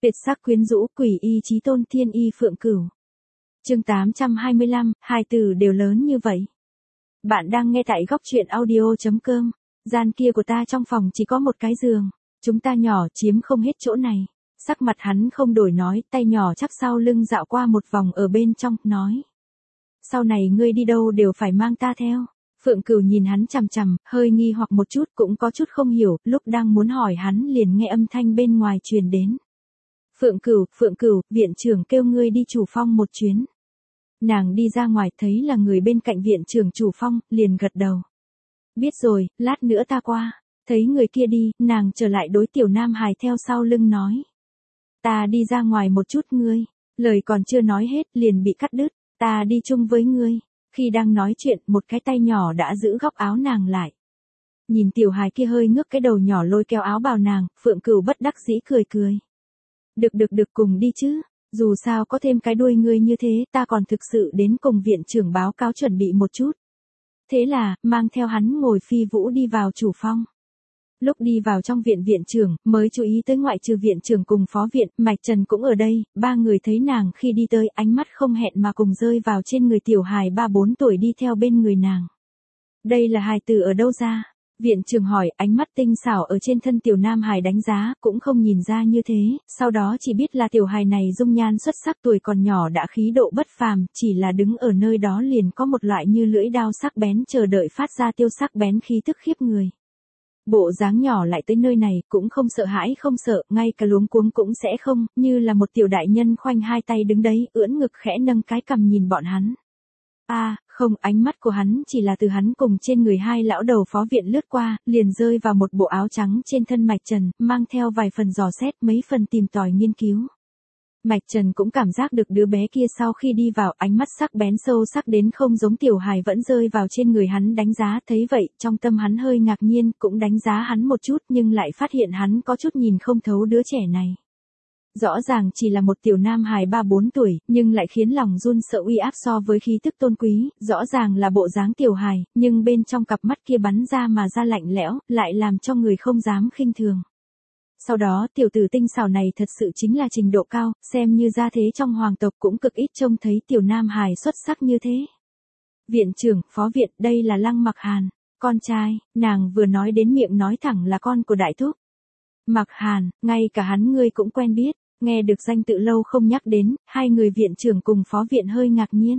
Tuyệt sắc quyến rũ quỷ y chí tôn thiên y Phượng Cửu. Chương 825, hai từ đều lớn như vậy. Bạn đang nghe tại góc truyện audio.com. Gian kia của ta trong phòng chỉ có một cái giường, chúng ta nhỏ chiếm không hết chỗ này. Sắc mặt hắn không đổi nói, tay nhỏ chắp sau lưng dạo qua một vòng ở bên trong, nói. Sau này ngươi đi đâu đều phải mang ta theo. Phượng Cửu nhìn hắn chằm chằm, hơi nghi hoặc một chút, cũng có chút không hiểu, lúc đang muốn hỏi hắn liền nghe âm thanh bên ngoài truyền đến. Phượng Cửu, viện trưởng kêu ngươi đi chủ phong một chuyến. Nàng đi ra ngoài thấy là người bên cạnh viện trưởng chủ phong, liền gật đầu. Biết rồi, lát nữa ta qua. Thấy người kia đi, nàng trở lại đối tiểu nam hài theo sau lưng nói. Ta đi ra ngoài một chút ngươi. Lời còn chưa nói hết liền bị cắt đứt. Ta đi chung với ngươi. Khi đang nói chuyện, một cái tay nhỏ đã giữ góc áo nàng lại. Nhìn tiểu hài kia hơi ngước cái đầu nhỏ lôi kéo áo bào nàng, Phượng Cửu bất đắc dĩ cười. Được cùng đi chứ, dù sao có thêm cái đuôi ngươi như thế ta còn thực sự đến cùng viện trưởng báo cáo chuẩn bị một chút. Thế là, mang theo hắn ngồi phi vũ đi vào chủ phong. Lúc đi vào trong viện trưởng, mới chú ý tới ngoại trừ viện trưởng cùng phó viện, Mạch Trần cũng ở đây, ba người thấy nàng khi đi tới ánh mắt không hẹn mà cùng rơi vào trên người tiểu hài 3-4 tuổi đi theo bên người nàng. Đây là hài tử ở đâu ra? Viện trưởng hỏi, ánh mắt tinh xảo ở trên thân tiểu nam hài đánh giá, cũng không nhìn ra như thế, sau đó chỉ biết là tiểu hài này dung nhan xuất sắc tuổi còn nhỏ đã khí độ bất phàm, chỉ là đứng ở nơi đó liền có một loại như lưỡi đao sắc bén chờ đợi phát ra tiêu sắc bén khí tức khiếp người. Bộ dáng nhỏ lại tới nơi này, cũng không sợ hãi không sợ, ngay cả luống cuống cũng sẽ không, như là một tiểu đại nhân khoanh hai tay đứng đấy, ưỡn ngực khẽ nâng cái cằm nhìn bọn hắn. Không, ánh mắt của hắn chỉ là từ hắn cùng trên người hai lão đầu phó viện lướt qua, liền rơi vào một bộ áo trắng trên thân Mạch Trần, mang theo vài phần dò xét, mấy phần tìm tòi nghiên cứu. Mạch Trần cũng cảm giác được đứa bé kia sau khi đi vào, ánh mắt sắc bén sâu sắc đến không giống tiểu hài vẫn rơi vào trên người hắn đánh giá, thấy vậy, trong tâm hắn hơi ngạc nhiên, cũng đánh giá hắn một chút nhưng lại phát hiện hắn có chút nhìn không thấu đứa trẻ này. Rõ ràng chỉ là một tiểu nam hài 3-4 tuổi, nhưng lại khiến lòng run sợ uy áp so với khí tức tôn quý, rõ ràng là bộ dáng tiểu hài, nhưng bên trong cặp mắt kia bắn ra mà ra lạnh lẽo, lại làm cho người không dám khinh thường. Sau đó tiểu tử tinh xảo này thật sự chính là trình độ cao, xem như gia thế trong hoàng tộc cũng cực ít trông thấy tiểu nam hài xuất sắc như thế. Viện trưởng, phó viện, đây là Lăng Mặc Hàn, con trai, nàng vừa nói đến miệng nói thẳng là con của đại thúc. Mặc Hàn, ngay cả hắn ngươi cũng quen biết. Nghe được danh tự lâu không nhắc đến, hai người viện trưởng cùng phó viện hơi ngạc nhiên.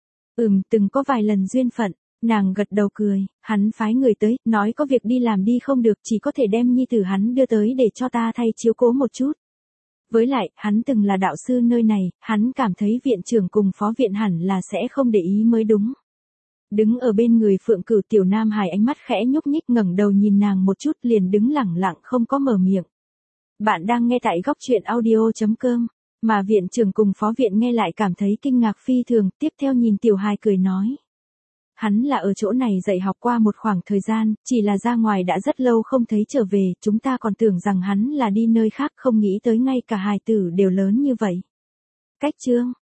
Từng có vài lần duyên phận, nàng gật đầu cười, hắn phái người tới, nói có việc đi làm đi không được, chỉ có thể đem nhi tử hắn đưa tới để cho ta thay chiếu cố một chút. Với lại, hắn từng là đạo sư nơi này, hắn cảm thấy viện trưởng cùng phó viện hẳn là sẽ không để ý mới đúng. Đứng ở bên người Phượng Cửu tiểu nam hài ánh mắt khẽ nhúc nhích ngẩng đầu nhìn nàng một chút liền đứng lẳng lặng không có mở miệng. Bạn đang nghe tại góc truyện audio.com, mà viện trưởng cùng phó viện nghe lại cảm thấy kinh ngạc phi thường, tiếp theo nhìn tiểu hài cười nói. Hắn là ở chỗ này dạy học qua một khoảng thời gian, chỉ là ra ngoài đã rất lâu không thấy trở về, chúng ta còn tưởng rằng hắn là đi nơi khác không nghĩ tới ngay cả hài tử đều lớn như vậy. Cách chương,